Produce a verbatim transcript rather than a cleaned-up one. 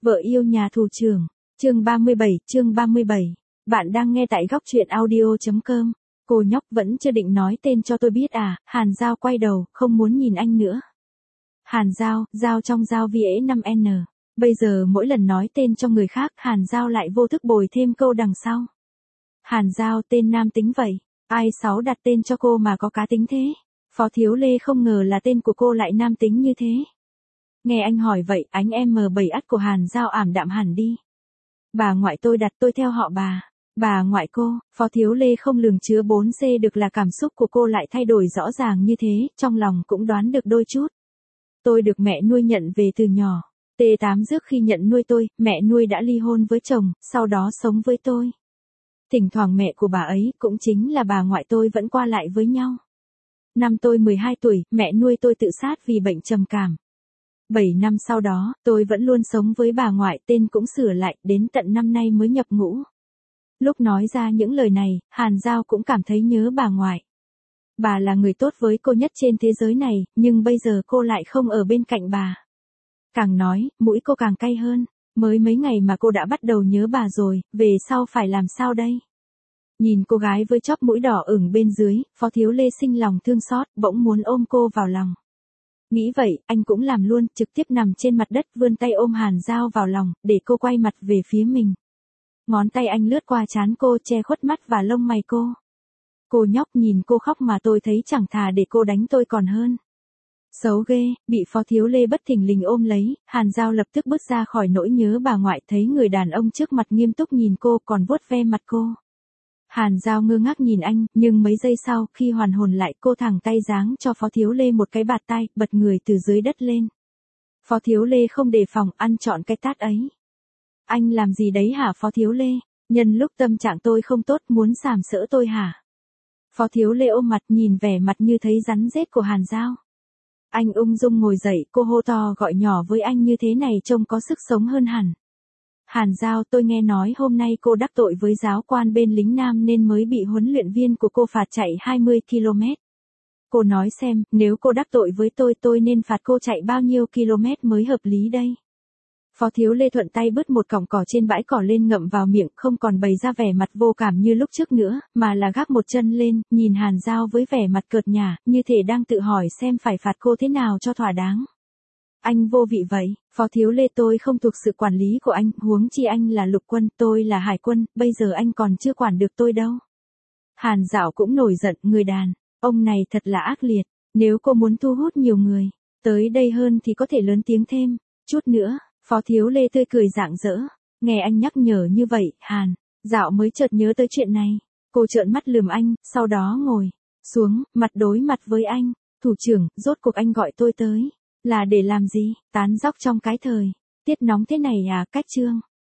Vợ yêu nhà thủ trưởng, chương ba mươi bảy, chương ba mươi bảy. Bạn đang nghe tại góc truyện audio.com. Cô nhóc vẫn chưa định nói tên cho tôi biết à? Hàn Giao quay đầu, không muốn nhìn anh nữa. Hàn Giao, Giao trong Giao vi ễ năm N. Bây giờ mỗi lần nói tên cho người khác, Hàn Giao lại vô thức bồi thêm câu đằng sau. Hàn Giao tên nam tính vậy, ai sáu đặt tên cho cô mà có cá tính thế? Phó Thiếu Lê không ngờ là tên của cô lại nam tính như thế. Nghe anh hỏi vậy, ánh em M bảy ắt của Hàn Giao ảm đạm hẳn đi. Bà ngoại tôi đặt tôi theo họ bà. Bà ngoại cô, Phó Thiếu Lê không lường chứa bốn C được là cảm xúc của cô lại thay đổi rõ ràng như thế, trong lòng cũng đoán được đôi chút. Tôi được mẹ nuôi nhận về từ nhỏ. T tám rước khi nhận nuôi tôi, mẹ nuôi đã ly hôn với chồng, sau đó sống với tôi. Thỉnh thoảng mẹ của bà ấy, cũng chính là bà ngoại tôi vẫn qua lại với nhau. Năm tôi mười hai tuổi, mẹ nuôi tôi tự sát vì bệnh trầm cảm. bảy năm sau đó, tôi vẫn luôn sống với bà ngoại, tên cũng sửa lại, đến tận năm nay mới nhập ngũ. Lúc nói ra những lời này, Hàn Giao cũng cảm thấy nhớ bà ngoại. Bà là người tốt với cô nhất trên thế giới này, nhưng bây giờ cô lại không ở bên cạnh bà. Càng nói, mũi cô càng cay hơn. Mới mấy ngày mà cô đã bắt đầu nhớ bà rồi, về sau phải làm sao đây? Nhìn cô gái với chóp mũi đỏ ửng bên dưới, Phó Thiếu Lê sinh lòng thương xót, bỗng muốn ôm cô vào lòng. Nghĩ vậy, anh cũng làm luôn, trực tiếp nằm trên mặt đất vươn tay ôm Hàn Giao vào lòng, để cô quay mặt về phía mình. Ngón tay anh lướt qua trán cô, che khuất mắt và lông mày cô. Cô nhóc, nhìn cô khóc mà tôi thấy chẳng thà để cô đánh tôi còn hơn. Xấu ghê, bị Phó Thiếu Lê bất thình lình ôm lấy, Hàn Giao lập tức bước ra khỏi nỗi nhớ bà ngoại, thấy người đàn ông trước mặt nghiêm túc nhìn cô, còn vuốt ve mặt cô. Hàn Giao ngơ ngác nhìn anh, nhưng mấy giây sau, khi hoàn hồn lại, cô thẳng tay giáng cho Phó Thiếu Lê một cái bạt tai, bật người từ dưới đất lên. Phó Thiếu Lê không đề phòng, ăn trọn cái tát ấy. Anh làm gì đấy hả Phó Thiếu Lê? Nhân lúc tâm trạng tôi không tốt, muốn sàm sỡ tôi hả? Phó Thiếu Lê ôm mặt, nhìn vẻ mặt như thấy rắn rết của Hàn Giao. Anh ung dung ngồi dậy, cô hô to gọi nhỏ với anh như thế này trông có sức sống hơn hẳn. Hàn Giao, tôi nghe nói hôm nay cô đắc tội với giáo quan bên lính Nam nên mới bị huấn luyện viên của cô phạt chạy hai mươi ki lô mét. Cô nói xem, nếu cô đắc tội với tôi tôi nên phạt cô chạy bao nhiêu km mới hợp lý đây? Phó Thiếu Lê thuận tay bứt một cọng cỏ trên bãi cỏ lên ngậm vào miệng, không còn bày ra vẻ mặt vô cảm như lúc trước nữa, mà là gác một chân lên, nhìn Hàn Giao với vẻ mặt cợt nhả, như thể đang tự hỏi xem phải phạt cô thế nào cho thỏa đáng. Anh vô vị vậy, Phó Thiếu Lê, tôi không thuộc sự quản lý của anh, huống chi anh là lục quân, tôi là hải quân, bây giờ anh còn chưa quản được tôi đâu. Hàn Dạo cũng nổi giận, người đàn ông này thật là ác liệt, nếu cô muốn thu hút nhiều người tới đây hơn thì có thể lớn tiếng thêm chút nữa. Phó Thiếu Lê tươi cười rạng rỡ, nghe anh nhắc nhở như vậy, Hàn Dạo mới chợt nhớ tới chuyện này. Cô trợn mắt lườm anh, sau đó ngồi xuống, mặt đối mặt với anh. Thủ trưởng, rốt cuộc anh gọi tôi tới là để làm gì? Tán dóc trong cái thời tiết nóng thế này à? Cách chương